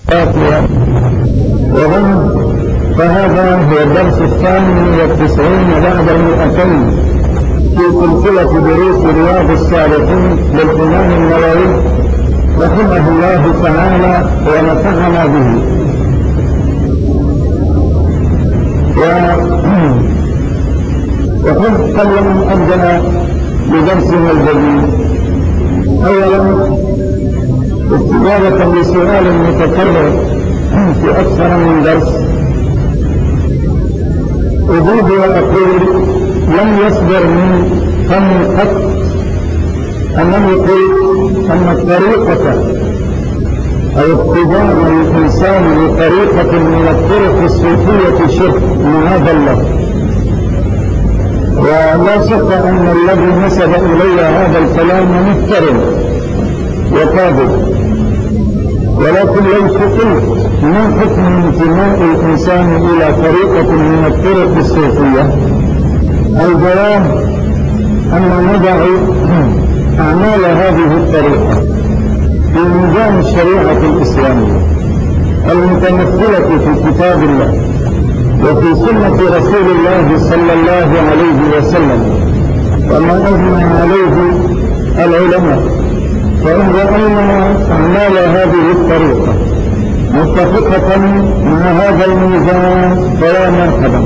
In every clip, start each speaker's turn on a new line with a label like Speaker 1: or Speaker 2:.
Speaker 1: وبعد، فهذا هو الدرس 92 بعد 200 في سلسلة دروس رياض الصالحين للإمام النووي رحمه الله تعالى ونفعنا به. وقد قبل أن أبدأ بدرسنا الجديد، أولا استجابة لسؤال متكرر في أكثر من درس، أجيب وأقول لم يصدر من فم قط أنه يقول أن الطريقة أو اتباع الإنسان لطريقة من الطرق الصوفية شرك، معاذ الله. ولا شك أن الذي نسب إلي هذا الكلام مفترض وكاذب، ولكن لو سئلت ما حكم انتماء الإنسان إلى طريقة من الطرق الصوفية، الجواب أن نضع أعمال هذه الطريقة في ميزان الشريعة الإسلامية المتمثلة في كتاب الله وفي سنة رسول الله صلى الله عليه وسلم وما أجمع عليه العلماء. فإن رأينا أعمال هذه الطريقة متفقة مع هذا الميزان فلا مرحبا،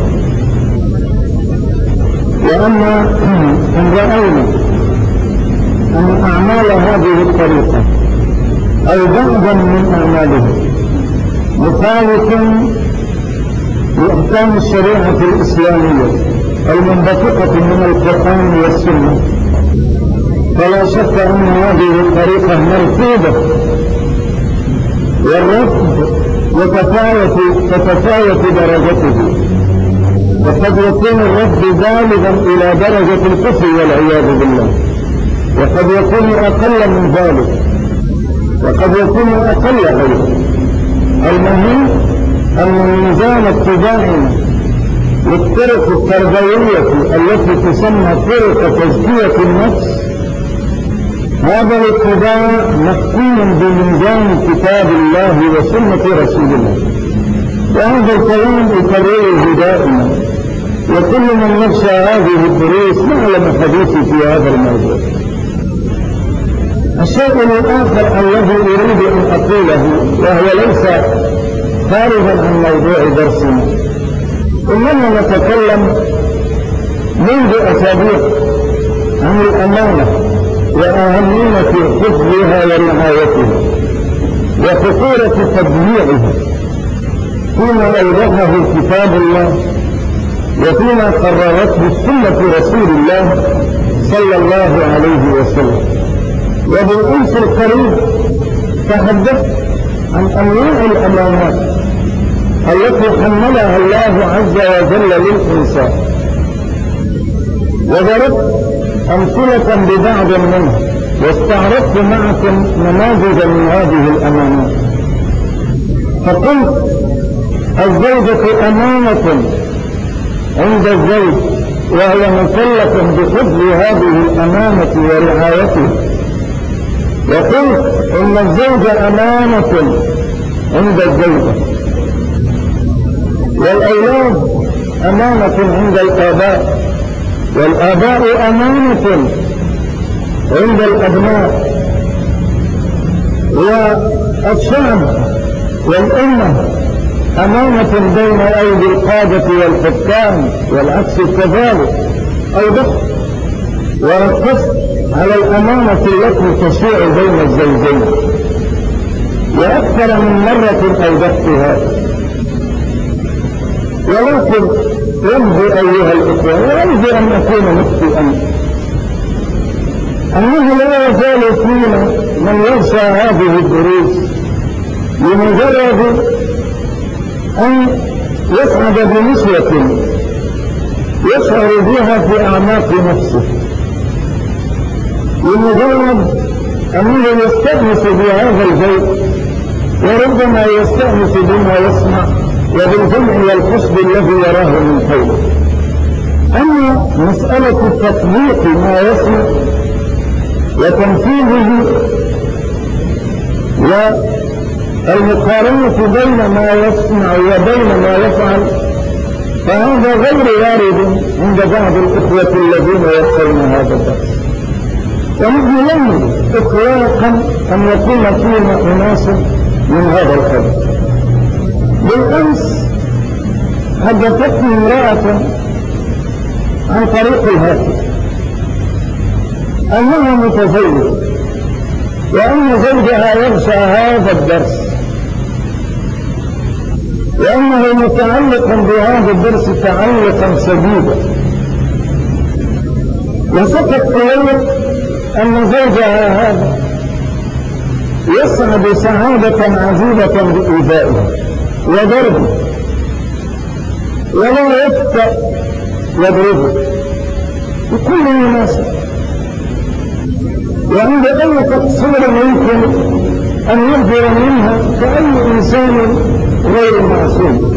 Speaker 1: وأما إن رأينا أن أعمال هذه الطريقة أو بعضا من أعمالها مخالف لأحكام الشريعة الإسلامية المنبثقة من القرآن والسنة، فلا شك أن هذه الطريقة مرفوضة، والرفض تتفاوت درجته، وقد يكون الرفض بالغا إلى درجة الكفر والعياذ بالله، وقد يكون أقل من ذلك، وقد يكون أقل غيره. المهم أن ميزان اتباعنا للطرق التربوية التي تسمى طرق تزكية النفس، هذا الاتباع مقسوم بميزان كتاب الله وسنة رسول الله. وهذا الكلام يكرره دائما، وكل من نفس هذه الدروس نعلم حديثي في هذا الموضوع. الشيء الآخر الذي أريد أن أقوله، وهو ليس خارجا عن موضوع درسنا، إننا نتكلم منذ أسابيع عن الأمانة وأهمية حفظها ورعايتها وخطورة تضييعها فيما أوضحه كتاب الله وفيما قررته سنة رسول الله صلى الله عليه وسلم. وبالأمس القريب تحدثت عن أنواع الأمانات التي حملها الله عز وجل للإنسان، وضربت أمثلة ببعض منها، واستعرضت معكم نماذج من هذه الأمانات. فقلت الزوجة أمانة عند الزوج، وهو مكلف بحفظ هذه الأمانة ورعايتها. وقلت إن الزوجة أمانة عند الزوجة، والأولاد أمانة عند الآباء، والآباء أمانة عند الأبناء، والشعب والأمة أمانة بين أيدي القادة والحكام، والعكس كذلك. أوضحت وركزت على الأمانة التي تشيع بين الزوجين، وأكثر من مرة أوضحتها. ولكن يرجو أيها الإخوة، ويرجو أن أكون مخطئا، أنه لا يزال فينا من يغشى هذه الدروس لمجرد أن يسعد بنسوة يشعر بها في أعماق نفسه، لمجرد أنه يستأنس بهذا البيت، وربما يستأنس بما يسمع وبالجمع والحسب الذي يراه من حوله. أما مسألة تطبيق ما يسمع وتنفيذه المقارنة بين ما يسمع وبين ما يفعل، فهذا غير وارد عند بعض الإخوة الذين يقرون هذا الدرس. ونحن لم إطلاقا أن يكون فينا أناس من هذا القبيل. بالأمس حدثتني امرأة عن طريق الهاتف أنها متزوجة، وأن زوجها يغشى هذا الدرس، وأنه متعلق بهذا الدرس تعلقا شديدا، وشكت إليه أن زوجها هذا يسعد سعادة عجيبة بإيذائه وضربه، ولا يفتأ يضربه بكل مناسبة، وعند أي تقصير يمكن أن يصدر منها كأي إنسان غير معصوم.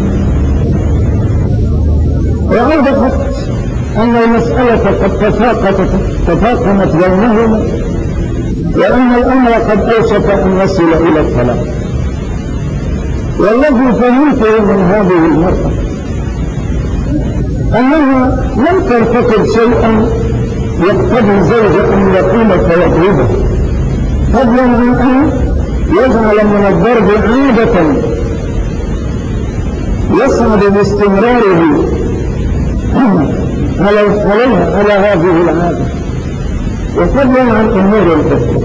Speaker 1: وأوضحت أن المسألة قد تفاقمت بينهما، وأن الأمر قد أوشك أن يصل إلى الطلاق. والذي فهمته من هذه المرأة أنها لم ترتكب شيئا يقتضي زوج أن يقوم فيضربه، فضلا عن أن يجعل من الضرب عادة يسعد باستمراره على هذه العادة، وفضلا عن أمور الكفر.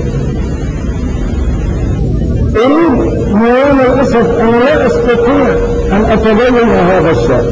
Speaker 1: أريد موال الأسف أن لا أستطيع أن أتبين هذا الشيء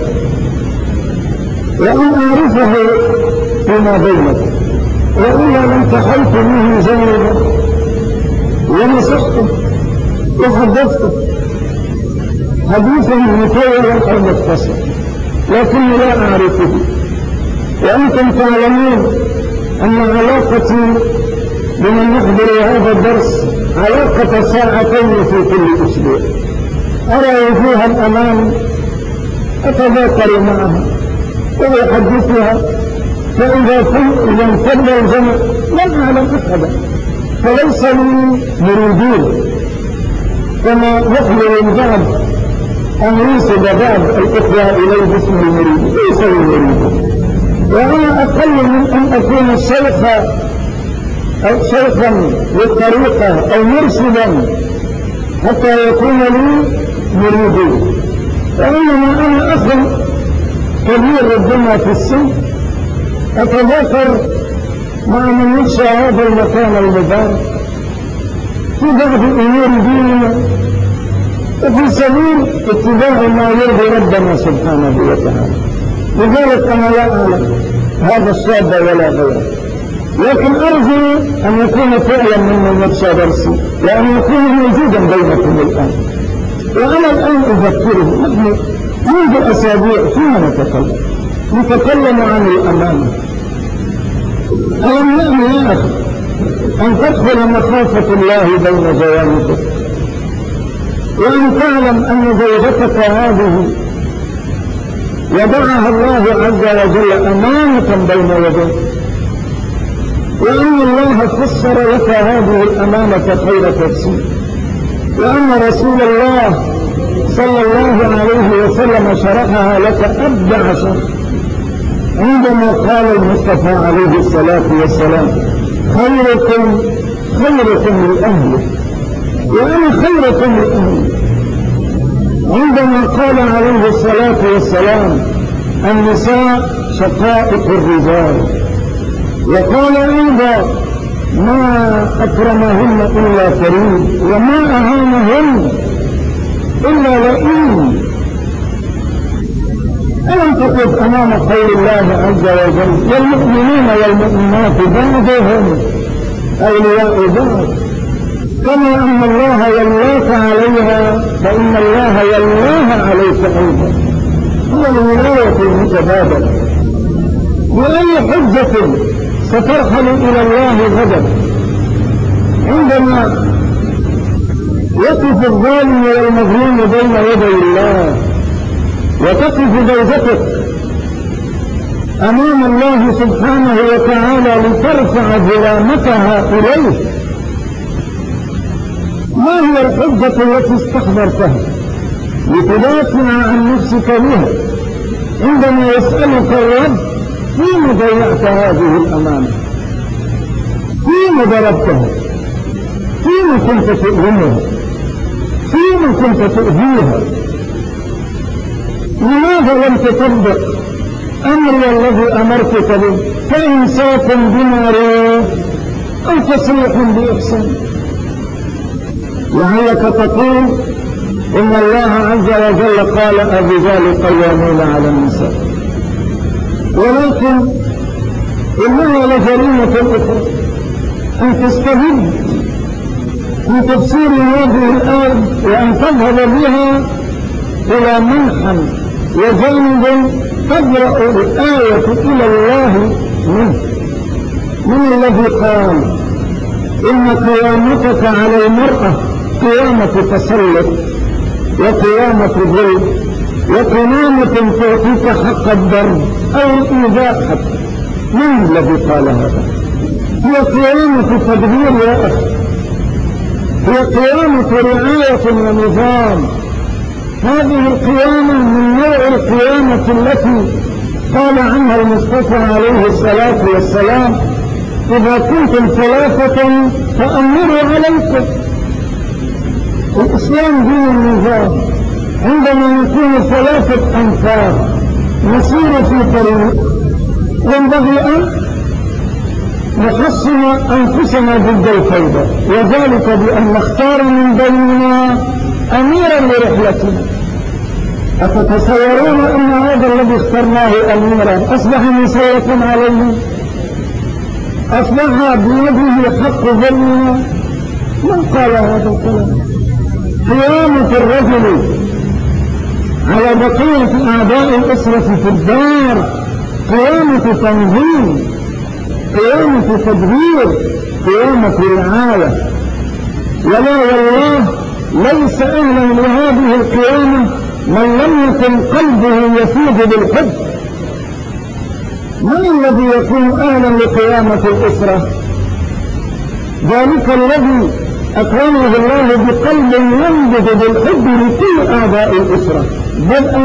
Speaker 1: وأن أعرفه فيما بينك، وإلا لم تحيت منه جانبا ونصحته وحدثته حديثا مطولا أو مختصرا، لكني لا أعرفه. وأنتم تعلمون أن علاقتي بمن يحضر هذا الدرس علاقة ساعتين في كل أسبوع، أرى وجوها الأمام أتذاكر معها وأحدثها، فإذا انفضل الجمع لم أعلم أحدا، فليس لي مريدين كما يحمل البعض أن ينسب بعض الإخوة إليه باسم المريد، ليس لي مريدين، وأنا أقل من أن أكون شيخا للطريقة أو مرشدا حتى يكون لي مريدين، وإنما أنا أخ كبير ربما في السن، أتذكر مع من يخشى هذا المكان المبارك في بعض أمور ديننا وفي سبيل اتباع ما يرضي ربنا سبحانه وتعالى. لذلك أنا لا أعلم هذا الشاب ولا غيره، لكن أرجو أن يكون فعلا ممن يخشى درسي، وأن يكون موجودا بينكم الآن. وأنا الآن أذكره، نحن منذ أسابيع فيما نتكلم عن الأمانة. ألم يأن يا أخي أن تدخل مخافة الله بين جوانبك، وأن تعلم أن زوجتك هذه وضعها الله عز وجل أمانة بين يديك، وأن الله فسر لك هذه الأمانة خير تفسير، وأن رسول الله صلى الله عليه وسلم شرحها لك أبدع شرح عندما قال المصطفى عليه الصلاة والسلام: خيركم لأهله وأنا خيركم لأهلي. عندما قال عليه الصلاة والسلام: النساء شقائق الرجال. وقال أيضا: ما أكرمهن إلا كريم، وما أهانهن إلا لئيم. ألم تقف أمام قول الله عز وجل: والمؤمنين والمؤمنات بعضهم أولياء بعض، كما أن الله يلاك عليها فإن الله يلاها عليك أيضا. هو الولاية المتبادلة. بأي حجة سترحل إلى الله غدا عندما يقف الظالم والمظلوم بين يدي الله، وتقف زوجتك أمام الله سبحانه وتعالى لترفع ظلامتها إليه؟ ما هي الحجة التي استحضرتها لتدافع عن نفسك بها عندما يسألك الرب فيما ضيعت هذه الأمانة؟ فيما ضربتها؟ فيما كنت تؤذيها؟ فيما كنت تؤذيها؟ لماذا لم تطبق أمري الذي أمرتك به كإمساك بمعروف أو تسريح بإحسان؟ لعلك تقول إن الله عز وجل قال الرجال قوامون على النساء، ولكن إنها لجريمة أخرى أن تستجد في تفسير هذه الآية وأن تذهب بها إلى منحى وجانب تبرأ الآية إلى الله منه. من الذي قال إن قيامتك على المرأة قيامة تسلط وقيامة ظلم وقيامة تعطيك حق الضرب أو الإيذاء حتى؟ من الذي قال هذا؟ هي قيامة تدبير يا أخي، هي قيامة رعاية ونظام. هذه القيامة من نوع القيامة التي قال عنها المصطفى عليه الصلاة والسلام إذا كنتم ثلاثة فأمروا عليكم. الإسلام دين النظام. عندما نكون ثلاثة أنفار نسير في طريق ينبغي أن نحصن أنفسنا ضد الفوضى، وذلك بأن نختار من بيننا أميرا لرحلتنا. أتتصورون أن هذا الذي اخترناه أميرا أصبح مسيرا عليه؟ أصبح بيده حق ظلمنا؟ من قال هذا الكلام؟ قيامة الرجل على بقية أعداء الأسرة في الدار قيامة تنظيم، قيامة تدبير، قيامة رعاية. ولا والله ليس أهلا لهذه القيامة من لم يكن قلبه يفيض بالحب. من الذي يكون أهلا لقيامة الأسرة؟ ذلك الذي أكرمه الله بقلب ينبض بالحب لكل أعداء الأسرة، بدءا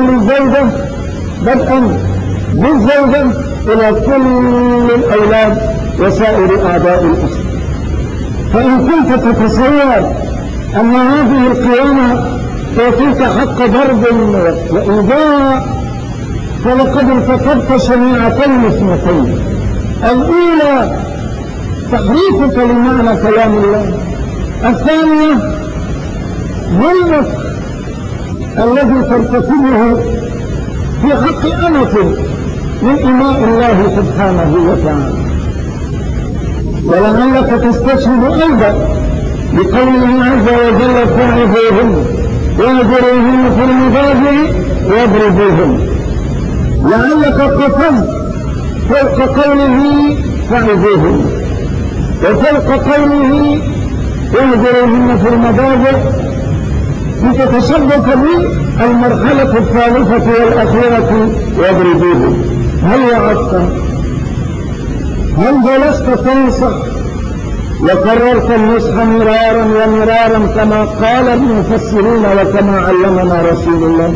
Speaker 1: بالزوجة إلى كل الأولاد وسائر أعداء الأسرة. فإن كنت تتصور أن هذه القيامة تعطيك حق ضرب وإيذاء فلقد ارتكبت شنيعتين اثنتين. الأولى تحريفك لمعنى كلام الله، الثانية ظلمك الذي ترتكبه في حق أمة من إماء الله سبحانه وتعالى. ولعلك تستشهد أيضا بقوله عز وجل فاعذوهن واهجروهن في المضاجع واضربوهن. لعلك قفزت فوق قوله فاعذوهن وفوق قوله واهجروهن في المضاجع لتتشبك بالمرحلة الثالثة والأخيرة واضربوهن. هل وعدت؟ هل جلست تنصح وكررت النصح مرارا ومرارا كما قال المفسرون وكما علمنا رسول الله؟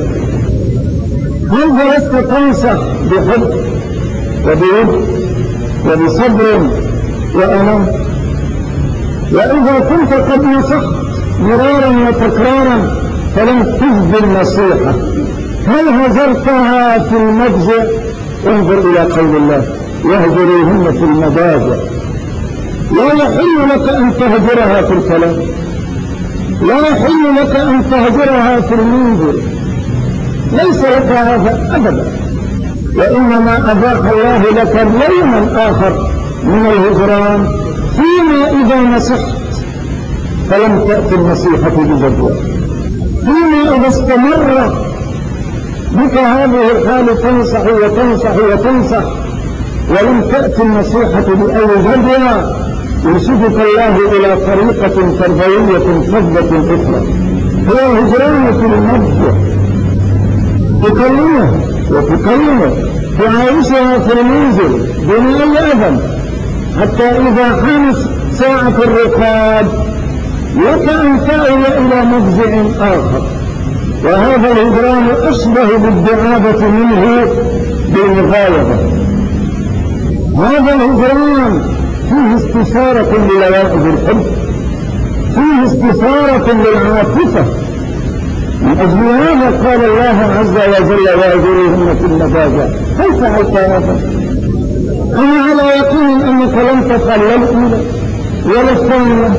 Speaker 1: هل جلست تنصح بحب وبود وبصبر وأمان؟ وإذا كنت قد نصحت مرارا وتكرارا فلم تجد النصيحة، هل هجرتها في المضجع؟ انظر إلى قول الله واهجروهن في المضاجع. لا يحل لك أن تهجرها في الكلام، لا يحل لك أن تهجرها في المنزل، ليس لك هذا أبدا. وإنما أباح الله لك اليوم الآخر من الهجران فيما إذا نصحت فلم تأتي النصيحة بجدوى، فيما إذا استمر بك هذه الحال تنصح وتنصح وتنصح ولم تأتي النصيحة بأي جدوى يرشدك الله إلى طريقة تربوية فضة أخرى هي هجران في المضجع. تكلمه وتكلمه تعايشها في المنزل دون أي أذن حتى إذا حانت ساعة الركاب لك أن تأوي إلى مفزع آخر، وهذا الهجران أشبه بالدعابة منه بالمغايبة. هذا الهجران فيه استثارة للوائد الحب، فيه استثارة للعاطفة. من أجل هذا قال الله عز وجل واهجروهن في المضاجع. هل فعلت هذا؟ أنا على يقين أنك لم تفعل لا الأولى ولا الثانية،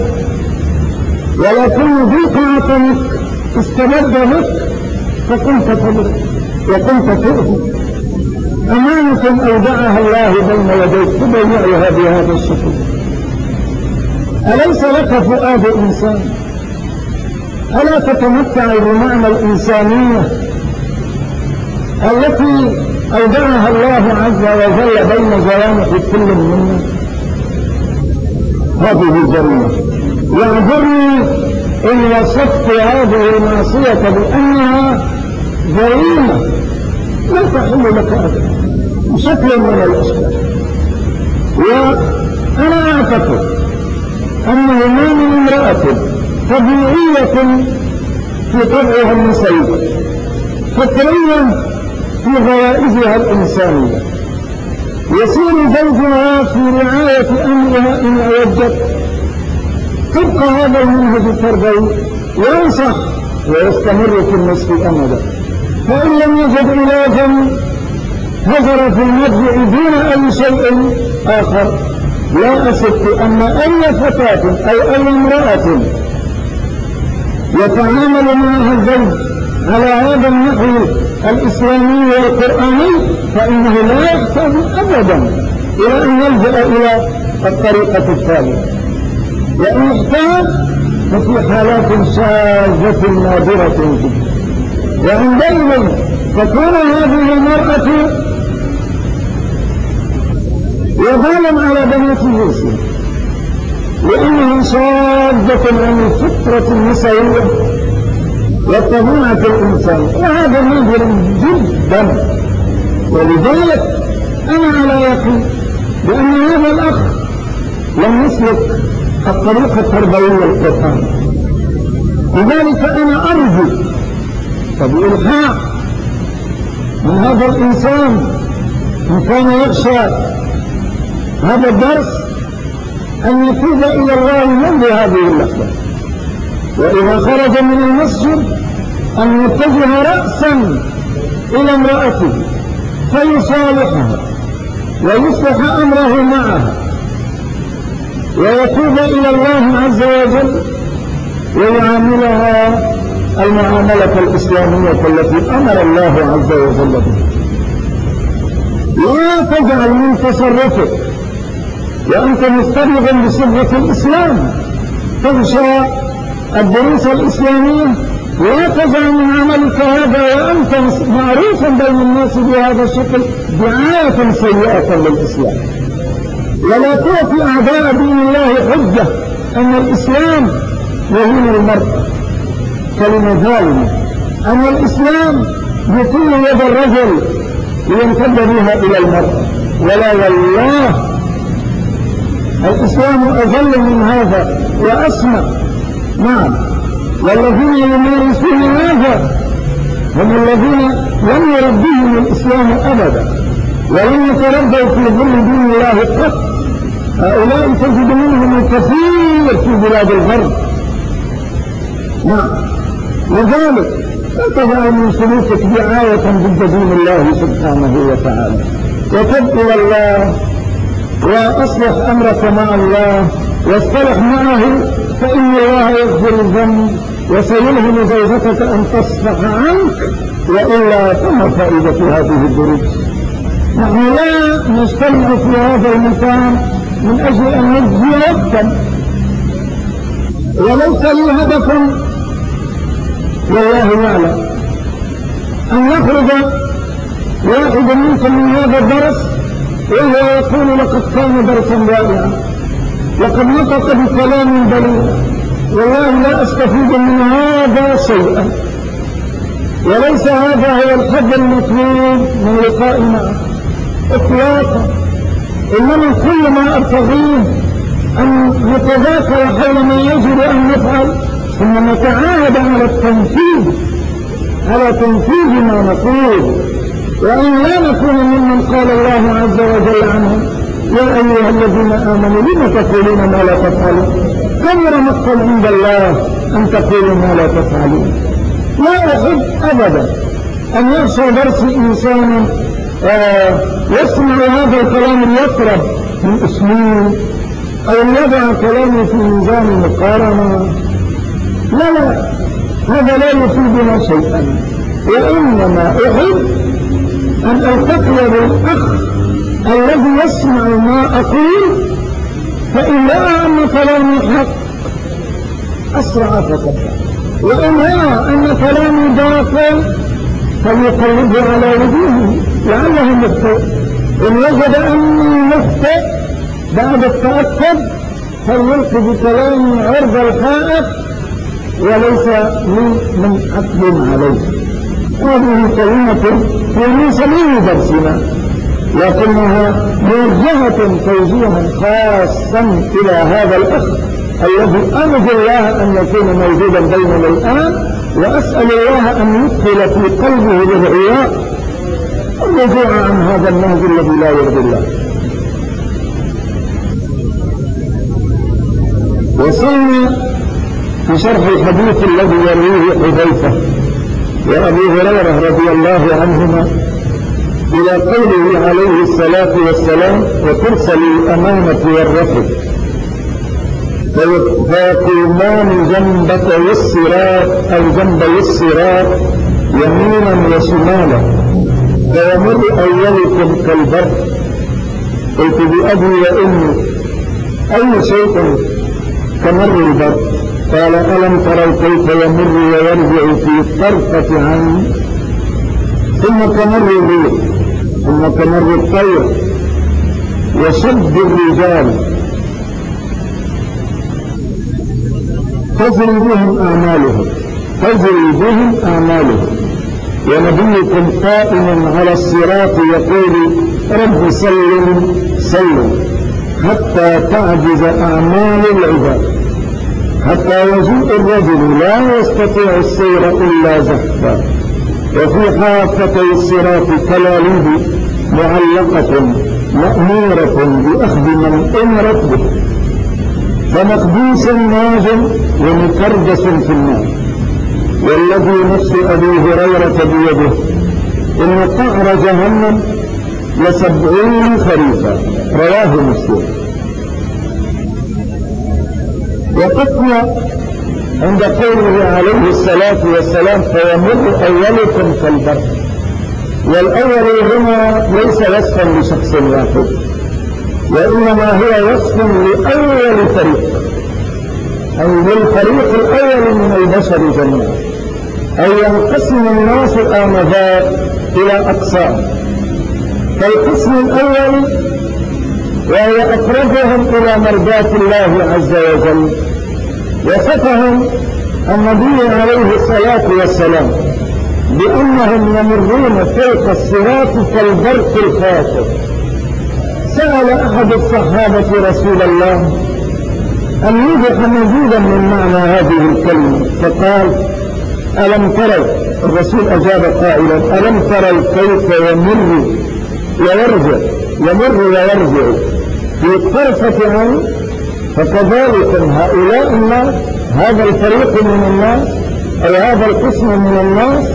Speaker 1: ولكن ذيك عطنك استمد بك فكنت تضرب وكنت تؤذي. أمانة أودعها الله بين يديك تضيعها بهذا الشكل. أليس لك فؤاد إنسان؟ ألا تتمتع بمعنى الإنسانية التي أودعها الله عز وجل بين جوانح كل منا؟ هذه جريمة. يعذرني إن وصفت هذه المعصية بأنها جريمة لا تحل لك أبدا بشكل من الأشكال. وأنا أعتقد أنه ما من امرأة طبيعية في طبعها النسائي فكريا في غرائزها الإنسانية يصير زوجها في رعاية أمرها إن أوجت تبقى هذا المنهج التربوي وينصح ويستمر في النصف أمدا. فإن لم يجد علاجا هجر في المرجع دون أي شيء آخر. لا أشك أن أي فتاة أو أي امرأة يتعامل معها الزوج على هذا النحو الإسلامي والقرآني فإنه لا يحتاج أبدا إلى أن يلجأ إلى الطريقة الثالثة، وإن احتاج ففي حالات شاذة نادرة جدا. وعندئذ تكون هذه المرأة وبالا على بنات جنسها لأنها شاذة عن الفطرة النسوية وطبيعة الإنسان، وهذا نادر جدا. ولذلك أنا على يقين بأن هذا الأخ لم يسلك الطريقة التربوية القرآنية. لذلك أنا أرجو بإلحاح من هذا الإنسان إن كان يخشى هذا الدرس أن يتوب إلى الله منذ هذه اللحظة، وإذا خرج من المسجد أن يتجه رأسا إلى امرأته فيصالحها ويصلح أمره معها ويتوب إلى الله عز وجل ويعاملها المعاملة الإسلامية التي أمر الله عز وجل بها. لا تجعل من تصرفك وأنت مستبغ بصبغة الإسلام تغشى الدروس الإسلامية، لا تجعل من عملك هذا وأنت معروفا بين الناس بهذا الشكل دعاية سيئة للإسلام. ولا تعطي أعداء دين الله حجة أن الإسلام يهين المرأة كلمة ظالمة، أن الإسلام يطيل يد الرجل ليمتد بها إلى المرأة. ولا والله الإسلام أجل من هذا وأسمى. نعم، والذين يمارسون هذا هم الذين لم يربهم الإسلام أبدا ولم يتربوا في ظل دين الله قط. هؤلاء تجد منهم الكثير في بلاد الغرب. نعم، لذلك لا تجعل من سلوكك دعاية ضد دين الله سبحانه وتعالى، وتب إلى الله وأصلح أمرك مع الله واصطلح معه، فإن الله يغفر الذنب وسيلهم زوجتك أن تصفح عنك، وإلا فما فائدة هذه الدروس. نحن لا نجتمع في هذا المكان من أجل أن نجزي وقتا، وليس لي هدف والله يعلم أن يخرج واحد منكم من هذا الدرس وهو يقول لقد كان درسا رائعا، لقد نطق بكلام بليغ، والله لا أستفيد من هذا شيئا، وليس هذا هو الحد المطلوب من لقاء معه إطلاقا. إنما كل ما أرتضيه أن نتذاكر حول ما يجب أن نفعل ثم نتعاهد على تنفيذ ما نقول، وأن لا نكون ممن قال الله عز وجل عنهم يا أيها الذين آمنوا لم تقولون ما لا تفعلون كبر مقتا عند الله أن تقولوا ما لا تفعلون. لا أحب أبدا أن يحصل درسي إنسان يسمع هذا الكلام ليقرب من أسلوب أو يضع كلامه في ميزان المقارنة. لا هذا لا يفيدنا شيئا، وإنما أحب أن ألتقي بالأخ الذي يسمع ما أقول، فإن رأى أن كلامي حق أسرع فتبع، وإن رأى أن كلامي باطل فليقلبه على وجهه لعله مخطئ، إن وجد أني مخطئ بعد التأكد فليلقي بكلامي عرض الحائط وليس من حكم عليه. هذه كلمة في سبيل درسنا، لكنها موجهة توجيها خاصا إلى هذا الأخ الذي أرجو الله أن يكون موجودا بيننا الآن، وأسأل الله أن يدخل في قلبه الرجاء الرجوع عن هذا النهج الذي لا يرضي الله. وصلنا في شرح الحديث الذي يرويه حذيفة وأبي هريرة رضي الله عنهما إلى قوله عليه الصلاة والسلام وترسل الأمانة والرفض فيقومان جنبك والصراط أو جنبي الصراط يمينا وشمالا فيمر أولكم كالبرق. قلت بأبي وأمي أي شيء كمر البرق؟ قال ألم تروا كيف يمر ويرجع في طرفة عين ثم كمر الريح ثم كمر الطير وشد الرجال تجري بهم أعمالهم ونبيكم قائم على الصراط يقول رب سلم حتى تعجز أعمال العباد حتى يجيء الرجل لا يستطيع السير إلا زحفا وفي حافة الصراط كلاليب معلقة مأمورة بأخذ من أمرت به فمخبوس ناج ومكردس في النار. والذي نفس أبي هريرة بيده إن قعر جهنم ل70 خريفا رواه مسلم. وقفنا عند قوله عليه الصلاة والسلام فيمر أولكم كالبرق، والأول هنا ليس وصفا لشخص واحد وإنما هو وصف لأول فريق أي للفريق الأول من البشر جميعا، أي ينقسم الناس آنذاك إلى أقسام. فالقسم الأول وهي أقربهم إلى مرضاة الله عز وجل وصفهم النبي عليه الصلاة والسلام بأنهم يمرون فوق الصراط كالبرق الخاطف. سأل أحد الصحابة رسول الله أن يوضح مزيدا من معنى هذه الكلمة فقال ألم تروا، الرسول أجاب قائلا ألم تروا كيف يمر ويرجع في طرفة عين؟ فكذلك هؤلاء الناس هذا الفريق من الناس أو هذا القسم من الناس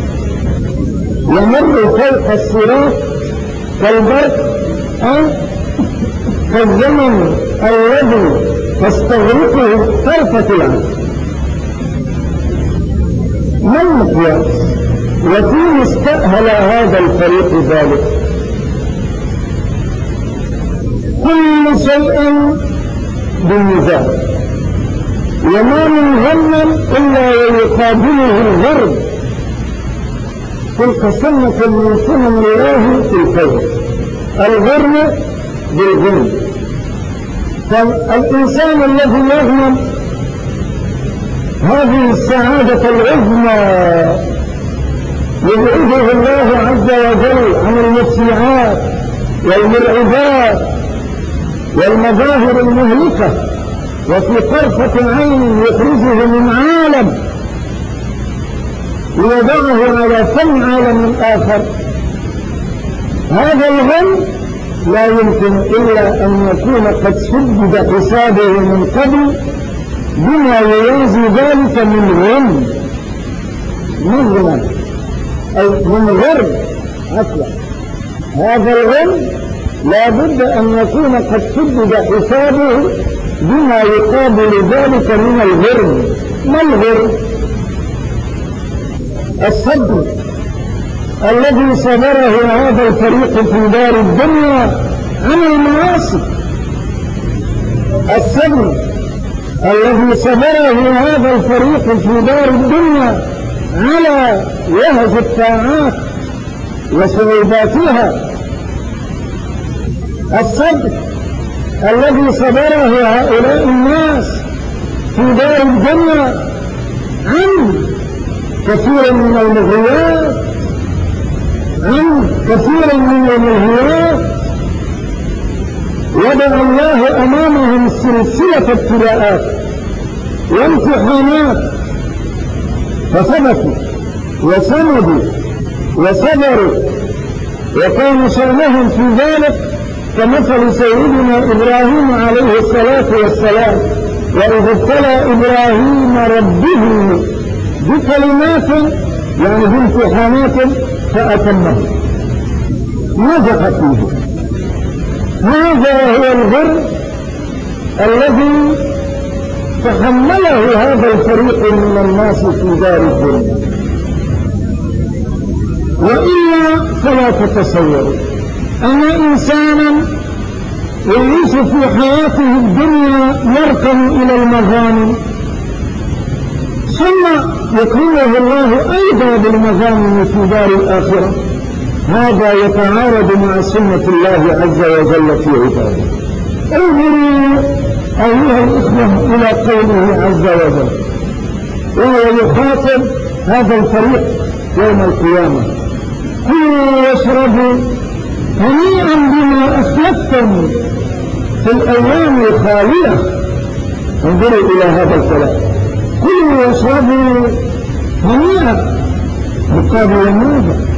Speaker 1: يمر فوق الصراط كالبرق أو كالزمن الذي تستغرقه طرفة العين. ما المقياس وفين استأهل هذا الفريق ذلك؟ كل شيء بالميزان، وما من غم إلا ويقابله الغرب، تلك سنة من سنن الله في الكون، الغرم بالغم. فالإنسان الذي يغنم هذه السعادة العظمى يبعده الله عز وجل عن المسيئات والمرعبات والمظاهر المهلكة، وفي طرفة عين يخرجه من عالم ويضعه على فم عالم آخر. هذا الغم لا يمكن إلا أن يكون قد سدد حسابه من قبل بما يوازي ذلك من غم، أي من غرب عفوا. هذا الغم لا بد أن يكون قد سدد حسابه بما يقابل ذلك من الغرب. ما الغرب؟ الصبر الذي صبره هذا الفريق في دار الدنيا عن المعاصي، الصبر الذي صبره هذا الفريق في دار الدنيا على وهج الطاعات وصعوباتها، الصبر الذي صبره هؤلاء الناس في دار الدنيا عن كثير من المغريات، عن كثير من الملهيات. وضع الله أمامهم سلسلة ابتلاءات وامتحانات، فثبتوا وسندوا وصبروا، وكان شأنهم في ذلك كمثل سيدنا إبراهيم عليه الصلاة والسلام، وإذ ابتلى إبراهيم ربه بكلمات يعني بامتحانات فأتمه نجح فيه. هذا هو الغر الذي تحمله هذا الفريق من الناس في دار الدنيا، وإلا فلا تتصوروا أن إنسانا يعيش في حياته الدنيا يركن إلى المغانم ثم يكرمه الله أيضا بالمغانم في دار الآخرة. هذا يتعارض مع سنة الله عز وجل في عباده. انظروا أيها الإخوة إلى قوله عز وجل وهو يخاطب هذا الفريق يوم القيامة: كلوا واشربوا هنيئا بما أسلفتم في الأيام الخالية. انظروا إلى هذا الكلام: كلوا واشربوا هنيئا، مقابل ماذا؟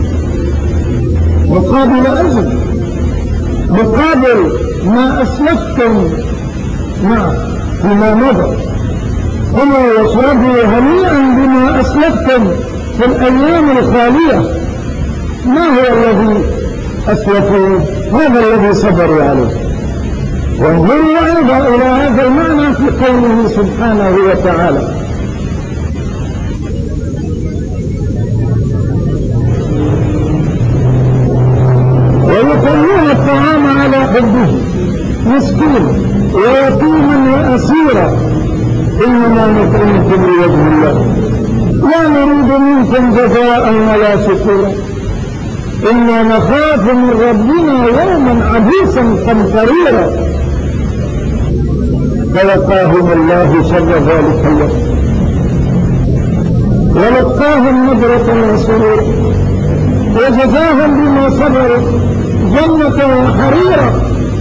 Speaker 1: مقابل أجل، مقابل ما أسلفتم فيما مضى. كلوا واشربوا هنيئا بما أسلفتم في الأيام الخالية. ما هو الذي أسلفوا؟ هذا الذي صبروا عليه. وانظروا أيضا إلى هذا المعنى في قوله سبحانه وتعالى: ويطعمون الطعام على حبه مسكينا ويتيما وأسيرا إنما نطعمكم لوجه الله لا نريد منكم جزاء ولا شكورا إنا نخاف من ربنا يوما عبوسا قمطريرا فوقاهم الله شر ذلك اليوم ولقاهم نضرة وسرورا وجزاهم بما صبروا جنة وحريرا.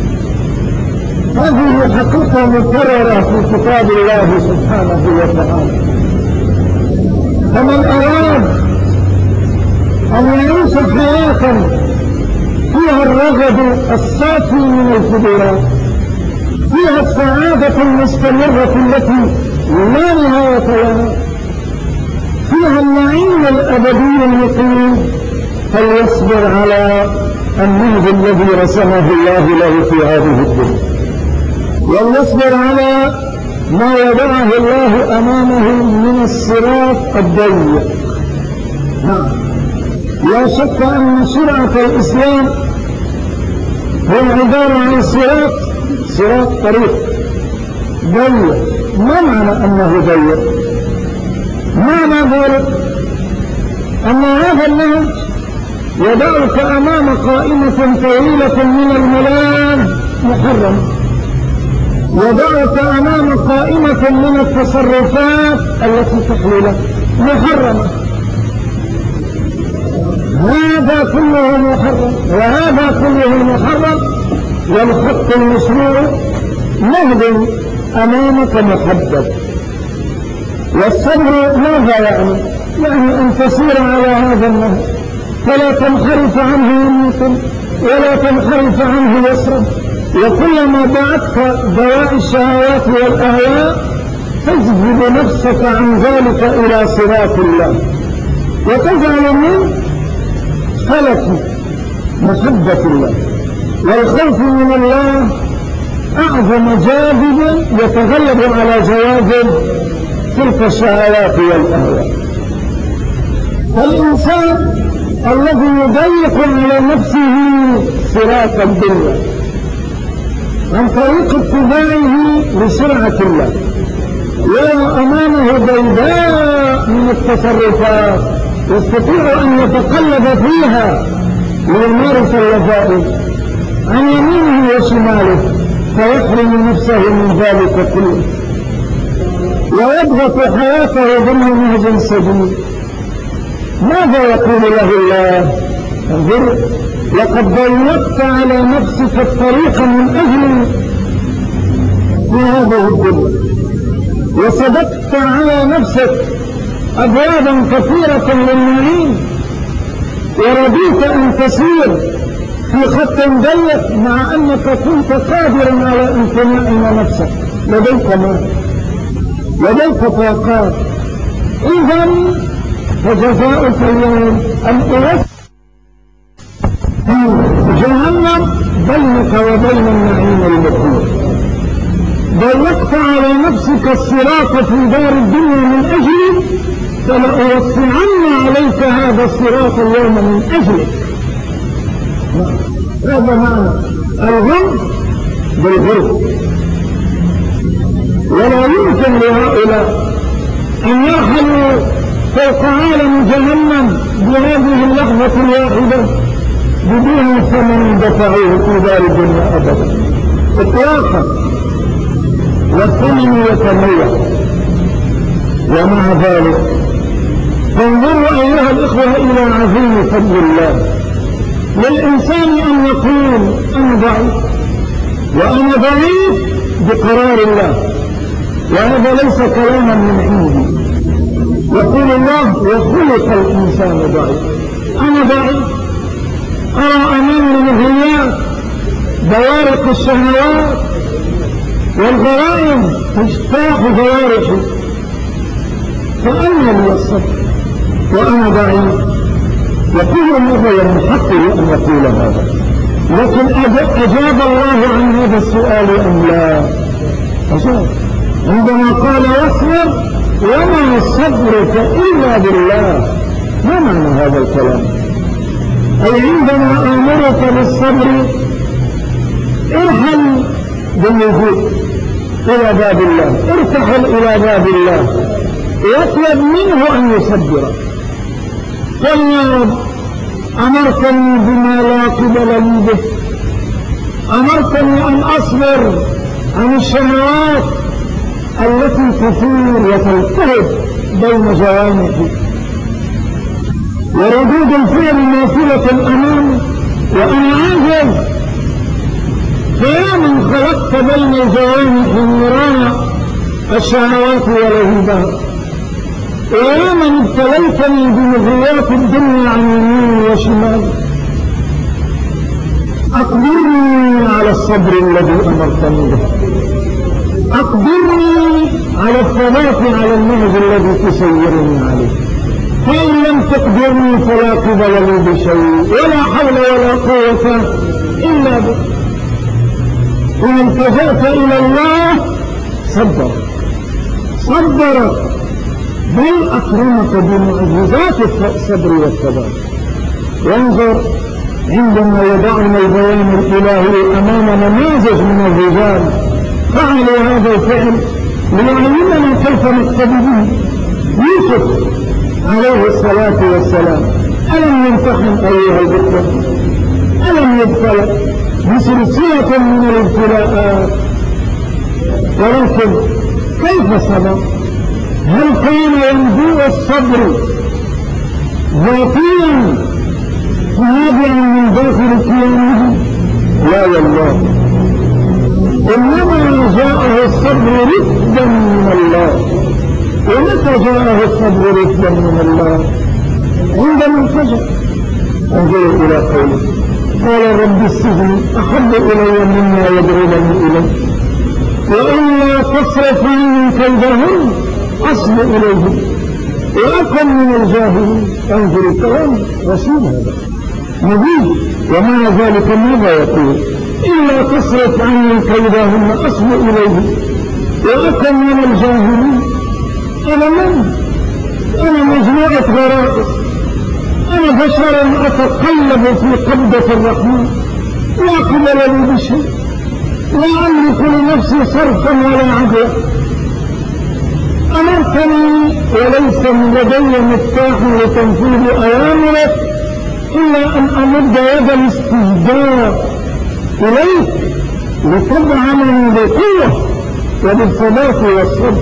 Speaker 1: هذه حقيقة مكررة في كتاب الله سبحانه وتعالى. فمن أراد أن يعيش حياة فيها الرغد الصافي من الفضولات، فيها السعادة المستمرة التي لا نهاية لها، فيها النعيم الأبدي المقيم، فليصبر على النهج الذي رسمه الله له في هذه الدنيا، وليصبر على ما وضعه الله أمامه من الصراط الضيق. لا شك أن شرعة الإسلام هو عبارة عن صراط طريق ضيق. ما معنى أنه ضيق؟ معنى ذلك أن هذا النهج يضعك أمام قائمة طويلة من الملاذ محرم، يضعك أمام قائمة من التصرفات التي تحل لك محرمة. هذا كله محرم وهذا كله محرم، والخط المشروع مهد أمامك محدد. والصبر ماذا يعني؟ يعني أن تسير على هذا النهر فلا تنحرف عنه يمينا ولا تنحرف عنه يسرا، وكلما بعدت دواء الشهوات والأهواء تجذب نفسك عن ذلك إلى صراط الله، وتجعل من فلك محبة الله والخوف من الله أعظم جاذب يتغلب على جواذب تلك الشهوات والأهواء. فالإنسان الذي يضيق على نفسه صراط الدنيا عن طريق اتباعه لشرعة الله يرى أمامه بيداء من التصرفات يستطيع أن يتقلب فيها ليمارس اللذائذ عن يمينه وشماله فيحرم نفسه من ذلك كله ويضغط حياته ضمن نهج سبيل. ماذا يقول له الله؟ انظر، لقد ضيقت على نفسك الطريق من أجل في هذه الدنيا وسددت على نفسك أبوابا كثيرة للنعيم ورضيت أن تسير في خط ضيق مع أنك كنت قادرا على أن تنعم نفسك، لديك مال لديك طاقات. إذن فجزاؤك اليوم أن أوفي جهنم بينك وبين النعيم المقيم. ضيقت على نفسك الصراط في دار الدنيا من أجلي فلأوسعن عليك هذا الصراط اليوم من أجلك. هذا معنى الغم بالغرب. ولا يمكن لهؤلاء أن يرحلوا فوق عالم جهنم بهذه اللحظة الواحدة بدون ثمن دفعوه في دار الدنيا أبدا إطلاقا، والثمن يتميز. ومع ذلك فانظروا أيها الإخوة إلى عظيم فضل الله للإنسان أن يقول أنا ضعيف، وأنا ضعيف بقرار الله، وهذا ليس كلاما من عندي. يقول الله وخلق الإنسان ضعيف. أنا ضعيف، أرى أمامي مغريات بوارق الشهوات والغرائم تجتاح جوارحي، فأنا لي الصبر وأنا ضعيف. يقول الله من حقه أن يقول هذا، لكن أجاب الله عن هذا السؤال أم لا؟ أجاب عندما قال واصبر وما صبرك إلا بالله. ما معنى هذا الكلام؟ أي عندما آمرك بالصبر ارحل بالوجود إلى باب الله، ارتحل إلى باب الله واطلب منه أن يصبرك. قل يا رب أمرتني بما لا قبل لي به، أمرتني أن أصبر عن الشهوات التي تثير وتلتهب بين جوانحي وردود الفعل نافلة أمامي وأنا عاجز. فيا من خلقت بين الجوانح نيران الشهوات ولهيبها، ويا من ابتليتني بمغريات الدنيا عن يمين وشمال، أقدرني على الصبر الذي أمرتني به، أقدرني على الثبات على النهج الذي تسيرني عليه. فإن لم تقدرني فلا قبل لي بشيء ولا حول ولا قوة إلا بك. إن التجأت إلى الله صبرك بل أكرمك بمعجزات الصبر والثبات. وانظر عندما يضعنا البيان الإلهي أمام نماذج من الرجال فعلوا هذا الفعل ليعلمنا كيف نقتدي به. يوسف عليه الصلاة والسلام ألم يمتحن أيها الإخوة؟ ألم يبتلى بسلسلة من الابتلاءات؟ ولكن كيف صبر؟ هل كان ينبوء الصبر ذاتيا نابعا من داخل كيانه؟ لا والله، رفدا من الله. ومتى جاءه الصبر رفدا من الله؟ عندما انفجر. انظروا إلى قوله قال رب السجن أحب إلي مما يدعونني إليه وإلا تصرف عني كيدهن أصب إليهم وأكن من الجاهلين. انظر الكلام رسول هذا نبي، ومع ذلك ماذا يقول؟ إلا تصرف عني كيدهن أصب إليهم وأكن من الجاهلين. أنا من؟ أنا مجموعة غرائز، أنا بشر أتقلب في قبضة الرحمن لا قبل لي بشيء، لا أملك لنفسي صرفا ولا عدلا. أمرتني وليس لدي مفتاح لتنفيذ أوامرك إلا أن أمد يد الاستهزاء إليك لتدعمني بقوة وبالثبات والصبر،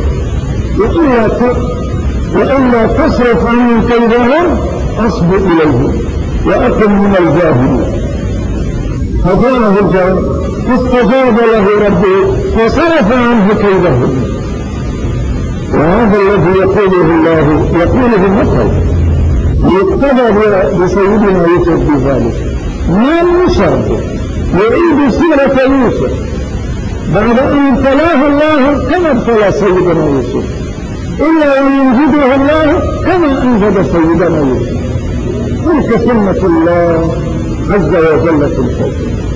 Speaker 1: وإلا تصرف عني كيدهم أصب إليه وأكن من الجاهلين. فجاءه الجواب فاستجاب له ربه فصرف عنه كيدهم. وهذا الذي يقوله الله يقوله مثل يقتدى بسيدنا يوسف بذلك. ما يشرب يعيد سيرة يوسف بعد أن ابتلاه الله كما ابتلى سيدنا يوسف، إلا أن ينجده الله كما أنجد سيدنا يوسف. تلك سنة الله عز وجل في الكون.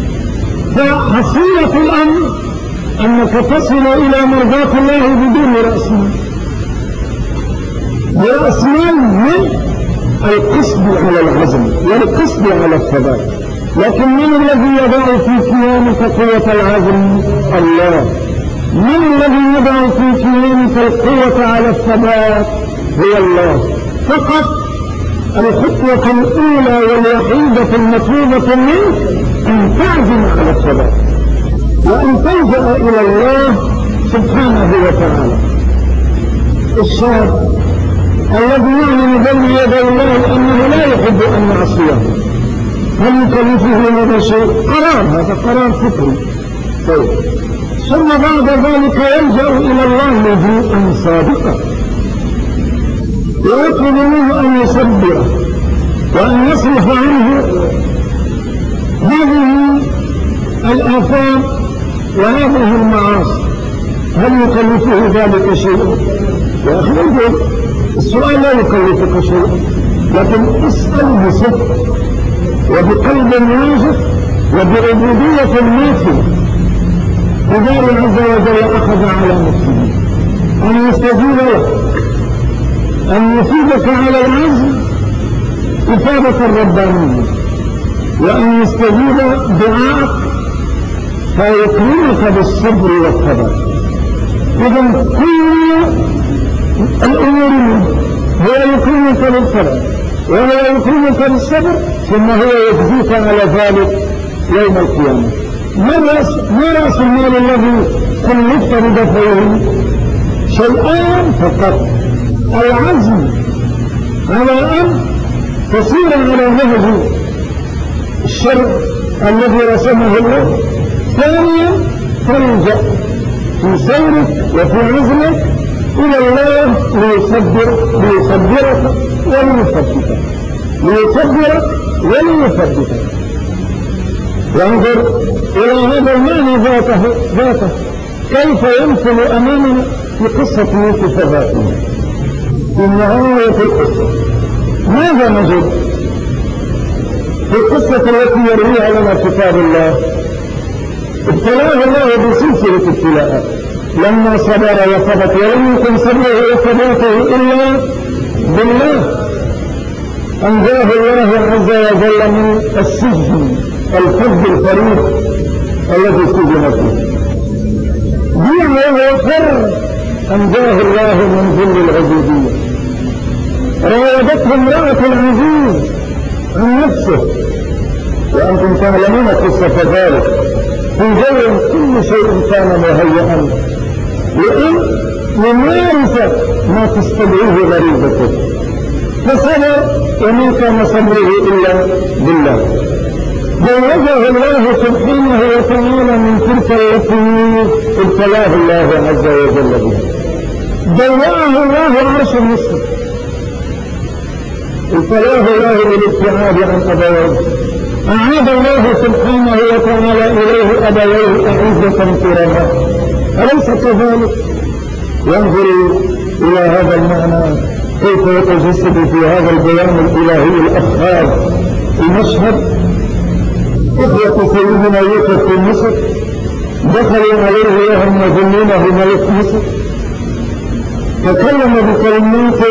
Speaker 1: فحصيلة الأمر أنك تصل إلى مرضاة الله بدون رأس مال. برأس مال من القصد على العزم والقصد على الثبات. لكن من الذي يضع في كيانك قوة العزم؟ الله. من الذي يضع في كيانك القوة على الثبات؟ هو الله فقط. الخطوة الأولى والوحيدة المطلوبة منك أن تعزم على الثبات وأن تلجأ إلى الله سبحانه وتعالى. الشاب الذي يعلم بين يدي الله أنه لا يحب أن يعصيه هل يكلفه هذا شيء؟ قرار، هذا قرار فكري. طيب. ثم بعد ذلك يلجأ إلى الله لجوءا صادقا ويطلب منه أن يصبره وأن يصرف عنه هذه الآثام وهذه المعاصي. هل يكلفه ذلك شيء؟ يا أخي انظر، السؤال لا يكلفك شيء، لكن اسأل بصدق وبقلب واجب وبعبودية نافذة. الله عز وجل أخذ على نفسه أن يستجيب لك، أن يفيدك على العزم إفادة الربانية، وأن يستجيب دعاءك فيكرمك بالصبر والثبات. إذن كل الأمور منه هو يكرمك بالثبات وهو يكرمك بالصبر، ثم هو يجزيك على ذلك يوم القيامة. ما رأس المال الذي كلفت بدفعه؟ شيئان فقط: العزم على أن تصير على نهج الشرع الذي رسمه الله. ثانيا تلجأ في سيرك وفي عزمك إلى الله ليصبرك وليثبتك. وانظر إلى هذا المعنى ذاته كيف يمثل أمامنا في قصة يوسف ذاته. في نهاية القصة ماذا نجد؟ في القصة التي يرويها لنا كتاب الله ابتلاه الله بسلسلة ابتلاءات لما صبر وثبت، ولم يكن صبره وثباته إلا بالله. أنجاه الله عز وجل من السجن الفج الفريق الذي سجن فيه. جيع وهو فر أنجاه الله من ذل العبودية. راودته امرأة العزيز عن نفسه، وأنتم تعلمون قصة ذلك. في جو كل شيء كان مهيئا لأن يمارس ما تستدعيه غريزته، فصبر وما كان صبره إلا بالله. زوجه الله سبحانه وتعالى من تلك التي ابتلاه الله عز وجل بها. ضيعه الله عرش مصر، ابتلاه الله بالابتعاد عن أبويه، أعاد الله سبحانه وتعالى إليه أبويه أعزة كرما. أليس كذلك؟ ينظر إلى هذا المعنى كيف يتجسد في هذا البيان الإلهي الأفخار المشهد. إخوة سيدنا يوسف في مصر دخلوا عليه وهم يظنونه ملك مصر، تكلم بكلمات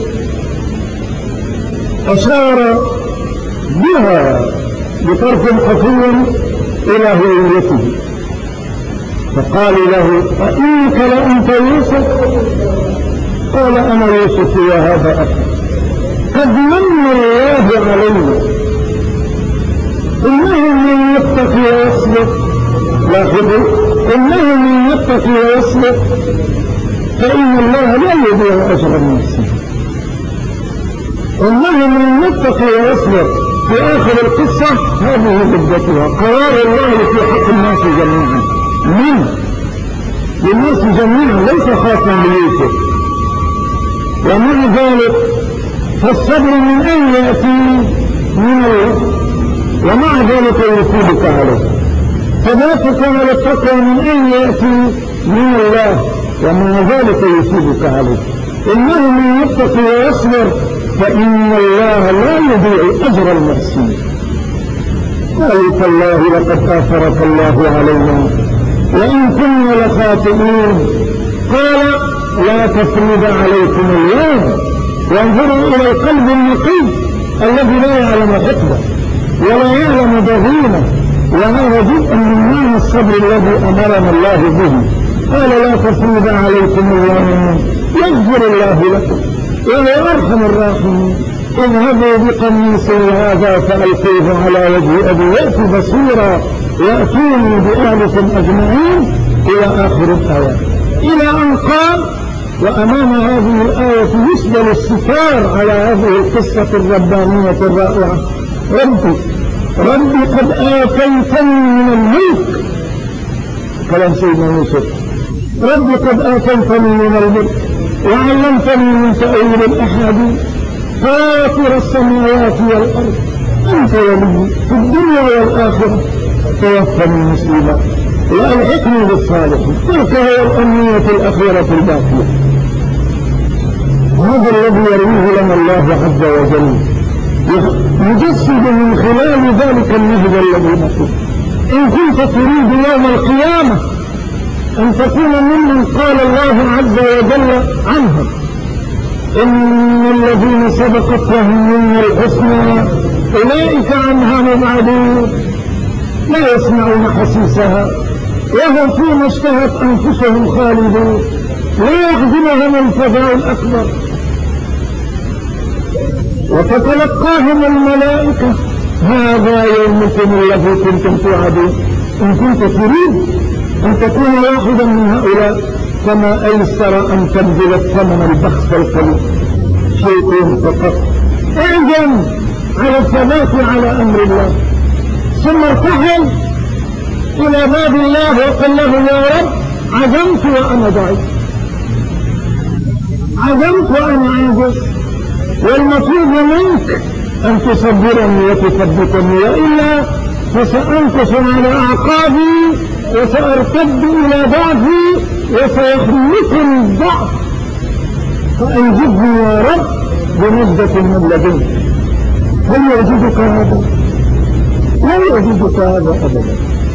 Speaker 1: أشار بها بطرف خفي إلى هويته، فقال له أئنك لأنت يوسف؟ قال أنا يوسف وهذا أخي، قد من الله علينا، إنه من يتقي ويصبر. لاحظوا، إنه من يتقي ويصبر فإن الله لا يضيع أجر المحسنين. إنه من يتقي ويصبر في آخر القصة هذه مدتها قرار الله في حق الناس جميعا، للناس جميعا ليس خاصا بيوسف. ومع ذلك فالصبر من أين يأتي؟ من الله، ومع ذلك يثيبك عليه. فذاتك على التقوى من أين يأتي؟ من الله، ومع ذلك يثيبك عليه. إنه من يتقي ويصبر فإن الله لا يضيع أجر المحسنين. قالوا تالله لقد آثرك الله علينا وإن كنا لخاطئين. قال لا تثريب عليكم اليوم. وانظروا إلى القلب النقي الذي لا يعلم حقده ولا يعلم ضغينه، وهذا جزء من معنى الصبر الذي أمرنا الله به. قال لا تثريب عليكم اليوم يغفر الله لكم وهو أرحم الراحمين. اذهبوا بقميصي هذا فألقوه على وجه أبي يأتي بصيرا وأتوني بأهلكم أجمعين إلى آخر الآية، إلى أن قال وأمام هذه الآية يسبل الستار على هذه القصة الربانية الرائعة: ربي قد آتيتني من الملك. كلام سيدنا يوسف: ربي قد آتيتني من الملك وعلمتني من تأويل الأحاديث فاطر السماوات والأرض أنت ولي في الدنيا والآخرة توفني مسلما وألحقني بالصالحين. تلك هي الأمنية الأخيرة الباقية. هذا الذي يرويه لنا الله عز وجل يجسد من خلال ذلك النهج الذي نقول: إن كنت تريد يوم القيامة أن تكون ممن قال الله عز وجل عنهم: إن الذين سبقت لهم منا الحسنى أولئك عنها مبعدون لا يسمعون حسيسها وهم فيما اشتهت أنفسهم خالدون لا يحزنهم الفزع الأكبر وتتلقاهم الملائكة هذا يومكم الذي كنتم توعدون. إن كنت تريد أن تكون واحدا من هؤلاء فما أيسر أن تبذل الثمن البخس القليل شيء فقط. اعزم على الثبات على أمر الله ثم ارتحل إلى باب الله وقل له: يا رب عزمت وأنا ضعيف، عزمت وأنا عاجز، والمطلوب منك أن تصبرني وتثبتني، وإلا فسأنكس على أعقابي وسأرتد إلى ضعفي وسيخلقني الضعف، فأنجدني يا رب بمجدة من لدنك. هل يعجبك هذا؟ لا يعجبك هذا أبدا.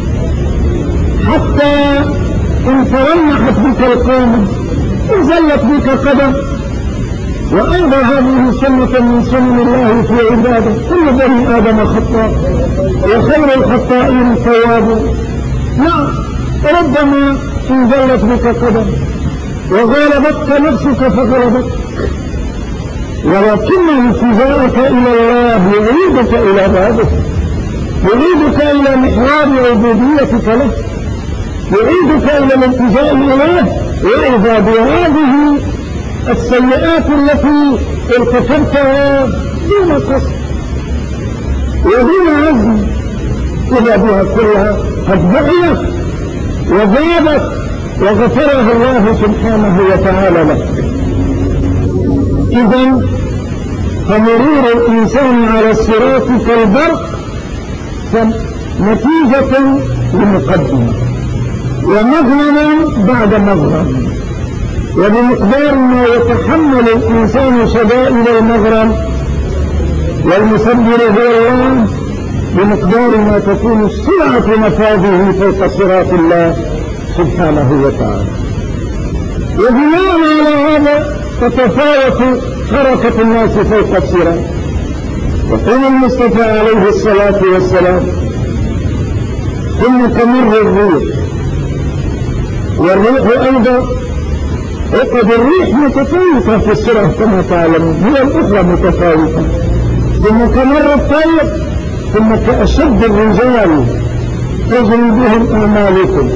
Speaker 1: حتى إن ترنحت بك القامة إن زلت بك قدم، وأيضا هذه سنة من سنن الله في عباده: كل بني آدم خطاء وخير الخطائين التوابون. نعم، ربما إن زلت بك قدم وغالبتك نفسك فغلبتك، ولكن التجاءك إلى الله يعيدك إلى بابه، يعيدك إلى محراب عبوديتك له، يعيدك إلى الالتجاء إليه. وإذا بهذه السيئات التي ارتكبتها دون قصد ودون عزم الجبع بها كلها قد بقيت وذابت وغفرها الله سبحانه وتعالى له. إذن فمرور الإنسان على الصراط كالبرق نتيجة لمقدمة ومغنما بعد مغنم، وبمقدار ما يتحمل الإنسان شدائد المغرم والمسبر هو الله بمقدار ما تكون سرعة مفاده فوق صراط الله سبحانه وتعالى. وبناء على هذا تتفاوت حركة الناس فوق الصراط. وقال المصطفى عليه الصلاة والسلام ثم تمر الريح، والريح أيضا وقد الريح متفاوتة في السرعة كما تعلمون، هي الأخرى متفاوتة. ثم تمر الطير، ثم كأشد الرجال تجري بهم أعمالكم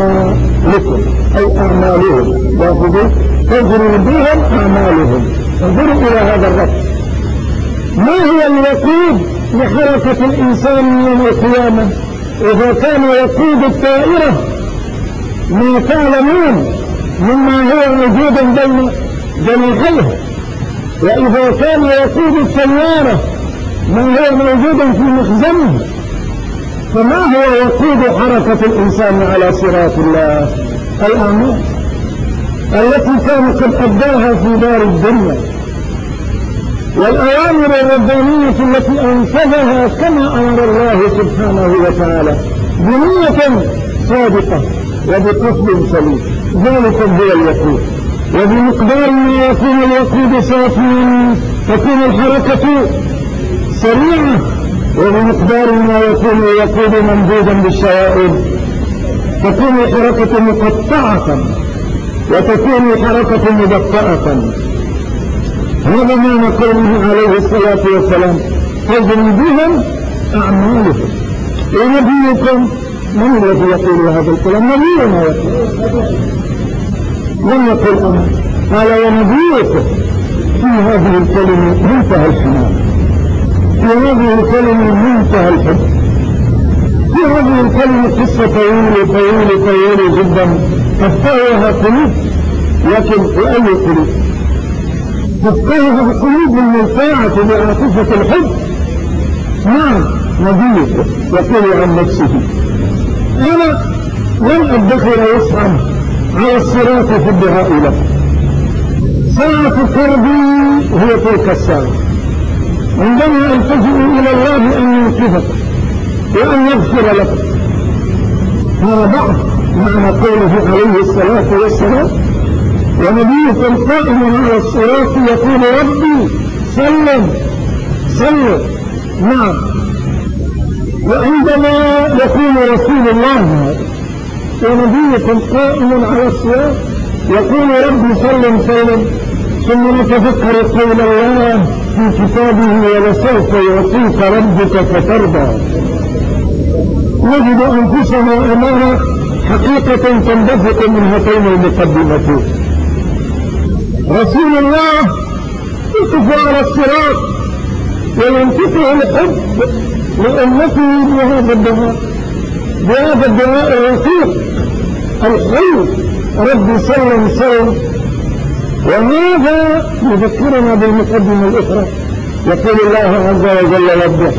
Speaker 1: أي أعمالهم واخذوا تجري بهم أعمالهم. انظروا إلى هذا الربط. ما هو الوقود لحركة الإنسان يوم القيامة؟ إذا كان وقود الطائرة ما تعلمون مما هو موجود بين جناحيها، وإذا كان وقود السيارة ما هو موجود في مخزنها، فما هو وقود حركة الإنسان على صراط الله؟ الأعمال التي كان قد أداها في دار الدنيا، والأوامر الربانية التي أنفذها كما أمر الله سبحانه وتعالى بنية صادقة وبقصد سليم. ذلك هو الوقود. وبمقدار ما يكون الوقود صافيا تكون الحركة سريعة، وبمقدار ما يكون الوقود ممدودا بالشوائب تكون الحركة مقطعة وتكون الحركة مبطئة. هذا ما قوله عليه الصلاة والسلام تجري بهم أعمالهم. ونبيكم من الذي يقول هذا الكلام؟ نبينا يقول، لم يقل أنا، قال ونبيكم. في هذه الكلمة منتهى الحنان، في هذه الكلمة منتهى الحب، في هذه الكلمة قصة طويلة جدا تفقهها قلوب، لكن لأي قلوب؟ تفقهها قلوب المرتاعة بعاطفة الحب. نعم نبيكم يقول عن نفسه أنا لن أدخر وسعا على الصراط في الدعاء له. ساعة كربي هي تلك الساعة عندما ألتجئ إلى الله أن ينقذك وأن يغفر لك. هذا بعض معنى قوله عليه الصلاة والسلام ونبيكم قائم على الصراط يقول ربي سلم. نعم. وعندما يقول رسول الله ونبيكم قائم على الصراط يقول ربي سلم، ثم نتذكر قول الله في كتابه ولسوف يعطيك ربك فترضى. نجد أنفسنا أمام حقيقة تنبثق من هاتين المقدمتين. رسول الله يقف على الصراط وينتفع الحب لأمته بهذا الدعاء الرفيق الحلو ربي سلم. وهذا يذكرنا بالمقدمة الأخرى. يقول الله عز وجل وضحى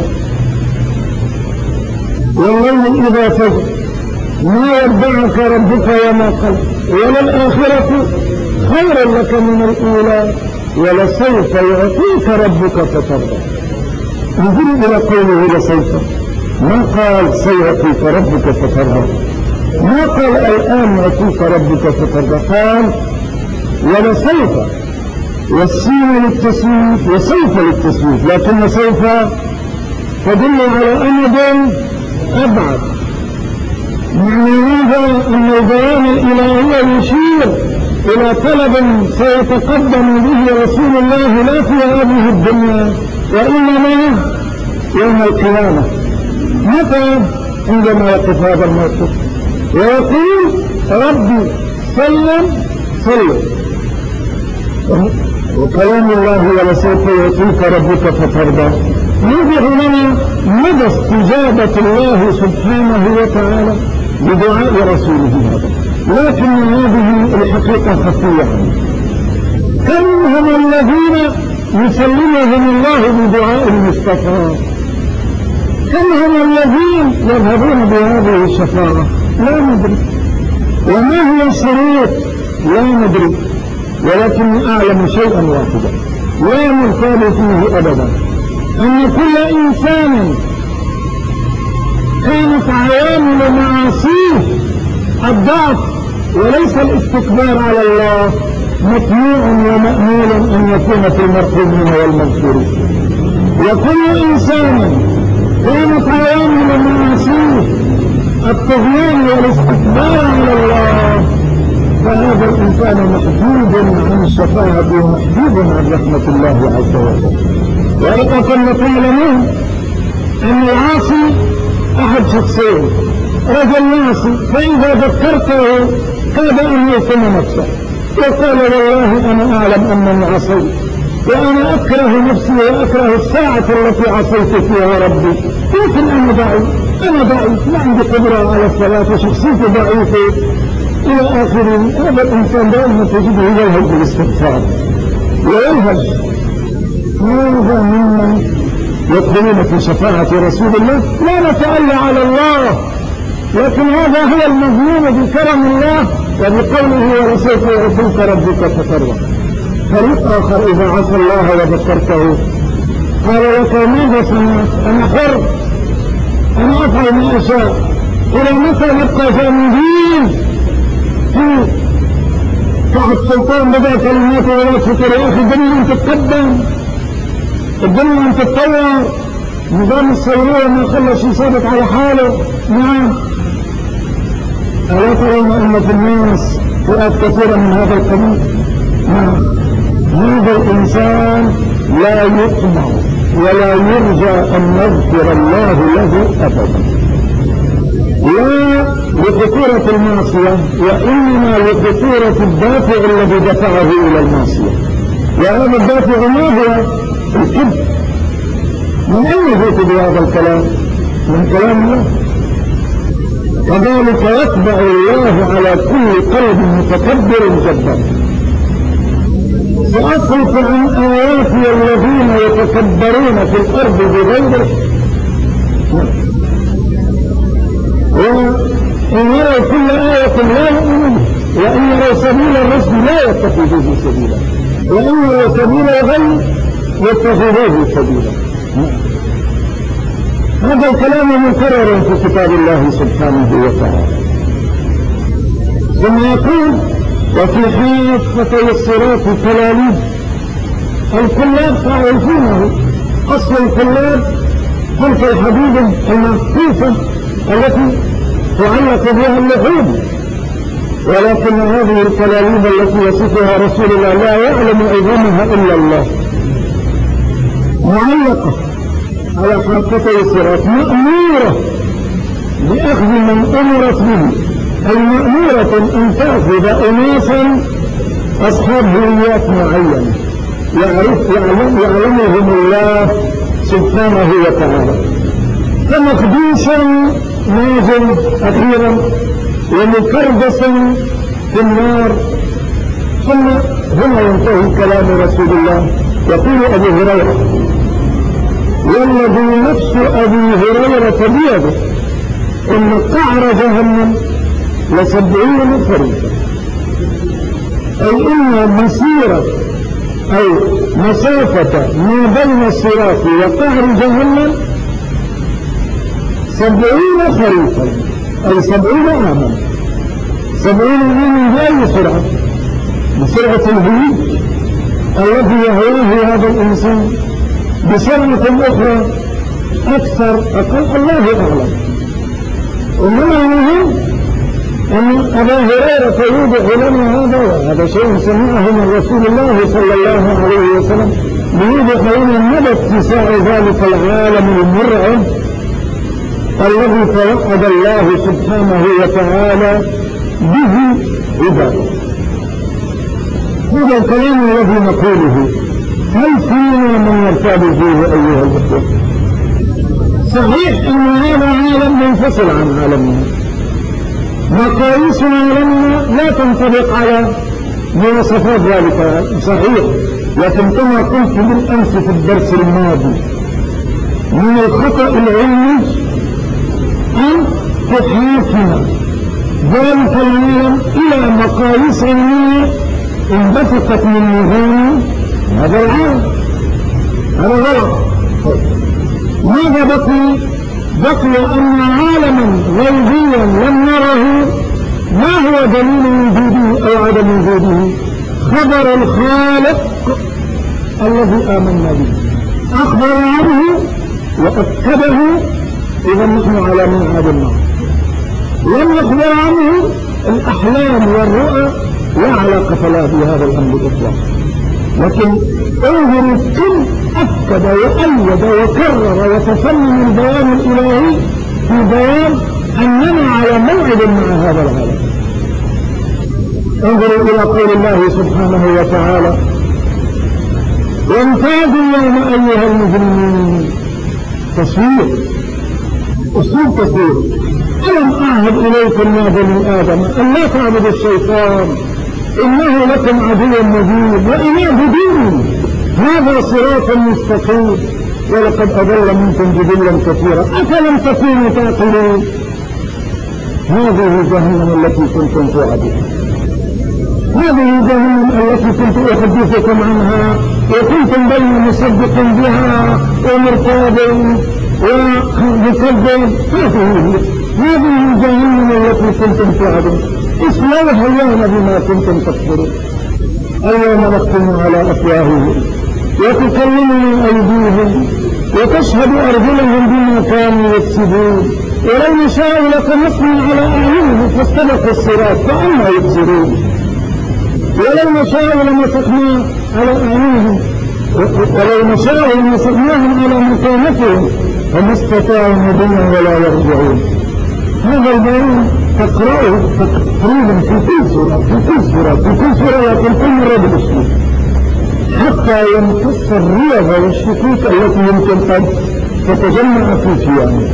Speaker 1: والليل إذا سجى ما ودعك ربك وما قلى وللآخرة خير لك من الأولى ولسوف يعطيك ربك فترضى. انظروا إلى قوله لسوف، ما قال سيعطيك ربك فترضى، ما قال الآن يعطيك ربك فترضى، قال ولسوف، والسين للتسويف وسوف للتسويف، لكن سوف تدل على أمد أبعد. معنى هذا أن البيان الإلهي يشير إلى طلب سيتقدم به رسول الله لا في هذه الدنيا وإنما يوم القيامة. متى؟ عندما يقف هذا الموقف ويقول ربي سلم. وكلام الله ولسوف يعطيك ربك فترضى يوضح لنا مدى استجابة الله سبحانه وتعالى بدعاء رسوله هذا، لكن هذه الحقيقة خفية عنه. كم هم الذين يسلمهم الله بدعاء المصطفى؟ كم هم الذين يذهبون بهذه الشفاعة؟ لا ندري. وما هي الشروط؟ لا ندري. ولكني أعلم شيئا واحدا لا مرتاب فيه أبدا، أن كل إنسان كانت عوامل معاصيه الضعف وليس الاستكبار على الله مطموع ومأمول أن يكون في المرحومين والمغفورين. وكل إنسان كانت عوامل معاصيه الطغيان والاستكبار على الله فهذا الإنسان محجوب عن الشفاعة ومحجوب عن رحمة الله عز وجل. ولكن تعلمون أن العاصي أحد شخصين، رجل ناصي فإذا ذكرته كاد أن يلقم نفسه وقال والله أنا أعلم أنني عصيت وأنا أكره نفسي وأكره الساعة التي عصيت فيها ربي، لكن أنا ضعيف ما عندي قدرة على الصلاة وشخصيتي ضعيفة إلى آخره. هذا الإنسان دائما تجده يلهج بالاستغفار ويلهج. هذا ممن يدخلون في شفاعة رسول الله لا نتألى على الله، لكن هذا هو المظلوم بكرم الله وبقوله ولسوف يعطيك ربك فترضى. فريق آخر إذا عصى الله وذكرته قال لك ماذا صنعت؟ أنا حر، أنا أفعل ما أشاء، إلى متى نبقى جامدين في تحت سلطان بدأ كلمات ولا تفكر؟ يا أخي الدنيا أن تتقدم، الدنيا أن تتطور، نظام السيرية ما خلى شيء ثابت على حاله. نعم، ألا ترون أن في الناس فئات كثيرة من هذا القبيل؟ نعم، هذا الإنسان لا يطمع ولا يرجى أن يغفر الله له أبدا، لا لخطورة المعصية وإنما لخطورة الدافع الذي دفعه إلى المعصية. وهذا الدافع ما هو؟ الكذب. من أين جئت بهذا الكلام؟ من كلام الله. كذلك يتبع الله على كل قلب متكبر جبار. سأصرف عن آياتي الذين يتكبرون في الأرض بغير وإن يروا كل آية لا يؤمنون وإن يروا سبيل الرشد لا يتخذوه سبيلا وإن يروا سبيل الغي يتخذوه سبيلا. هذا الكلام مكرر في كتاب الله سبحانه وتعالى. ثم يقول وفي حافة الصراط تلاليب. الكلاب تعرفونه، أصل الكلاب تلك الحديد المخفوفة التي تعلق بها اللحوم، ولكن هذه الكلاليب التي يصفها رسول الله لا يعلم عظمها إلا الله، معلقة على حافة الصراط مأمورة بأخذ من أمرت به، أي مأمورة أن تأخذ أناسا أصحاب هويات معينة يعلمهم الله سبحانه وتعالى. فمخدوشا نازل أخيرا ومكردسا في النار. ثم هنا ينتهي كلام رسول الله. يقول أبو هريرة والذي نفس أبي هريرة بيده إن قعر جهنم ل70 خريفا، أي إن مسيرة أي مسافة ما بين الصراط وقعر جهنم 70 خريفا، أي 70 عاما. 70 عاما بأي سرعة؟ بسرعة الهيج الذي يهواه هذا الإنسان، بسرعة أخرى أكثر أقل الله أعلم. ومن المهم أن أبا هريرة يوضح لنا هذا، وهذا شيء سمعه من رسول الله صلى الله عليه وسلم، ليوضح لنا مدى اتساع ذلك العالم المرعب الذي توعد الله سبحانه وتعالى به عباده. هذا الكلام الذي نقوله هل فينا من يرتاب فيه أيها الأخوة؟ صحيح أن هذا عالم منفصل عن عالمنا، مقاييس عالمنا لا تنطبق على مواصفات ذلك صحيح، لكن كما قلت بالأمس في الدرس الماضي من الخطأ العلمي أن تحاكم ذلك العالم إلى مقاييس علمية انبثقت من نظام هذا العالم. هذا غلط. ماذا بقي؟ بقي أن عالما غيبيا لم نره ما هو دليل وجوده أو عدم وجوده؟ خبر الخالق الذي آمنا به أخبر عنه وأكده، إذا نحن على منهج النار. لم يخبر عنه الأحلام والرؤى لا علاقة لها بهذا الأمر إطلاقا، لكن انظروا كم أكد وأيد وكرر وتفنن البيان الإلهي في بيان أننا على موعد مع هذا العالم. انظروا إلى قول الله سبحانه وتعالى: وامتازوا اليوم أيها المجرمين. تصوير، أسلوب تصوير. ألم أعهد إليكم يا بني آدم أن لا تعبدوا الشيطان إنه لكم عدو مبين وإن اعبدوني هذا صراط مستقيم ولقد أضل منكم جبلا كثيرا أفلم تكونوا تعقلون. هذه جهنم التي كنتم توعدون، هذه جهنم التي كنت أحدثكم عنها وكنتم بين مصدق بها ومرتاب ومكذب. هذه جهنم التي كنتم توعدون اصلوها اليوم بما كنتم تكفرون. اليوم نختم على أفواههم وتكلمنا أيديهم وتشهد أرجلهم بما كانوا يكسبون ولو نشاء لطمسنا على أعينهم فاستبقوا الصراط فأنا يبصرون ولو نشاء لمسخنا على أعينهم ولو نشاء لمسخناهم على مكانتهم فما استطاعوا مضيا ولا يرجعون. هذا البيان تقرأه تقريبا في كل سورة لكن كل مرة بالأسلوب حتى يمتص الرياضة والشكوك التي يمكن قد تتجمع في كيانه.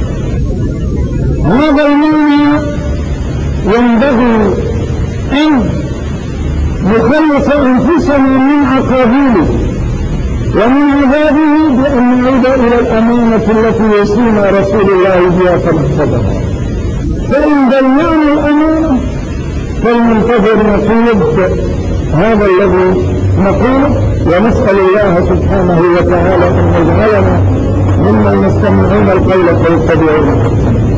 Speaker 1: هذا المعنى ينبغي أن نخلص أنفسنا من عقابيله ومن عذابه بأن نعود إلى الأمانة التي يصينا رسول الله بها فنحفظها. فإن ضيعنا الأمانة فلننتظر نقيض هذا الذي نقوله، ونسأل الله سبحانه وتعالى أن يجعلنا ممن يستمعون القول فيتبعون.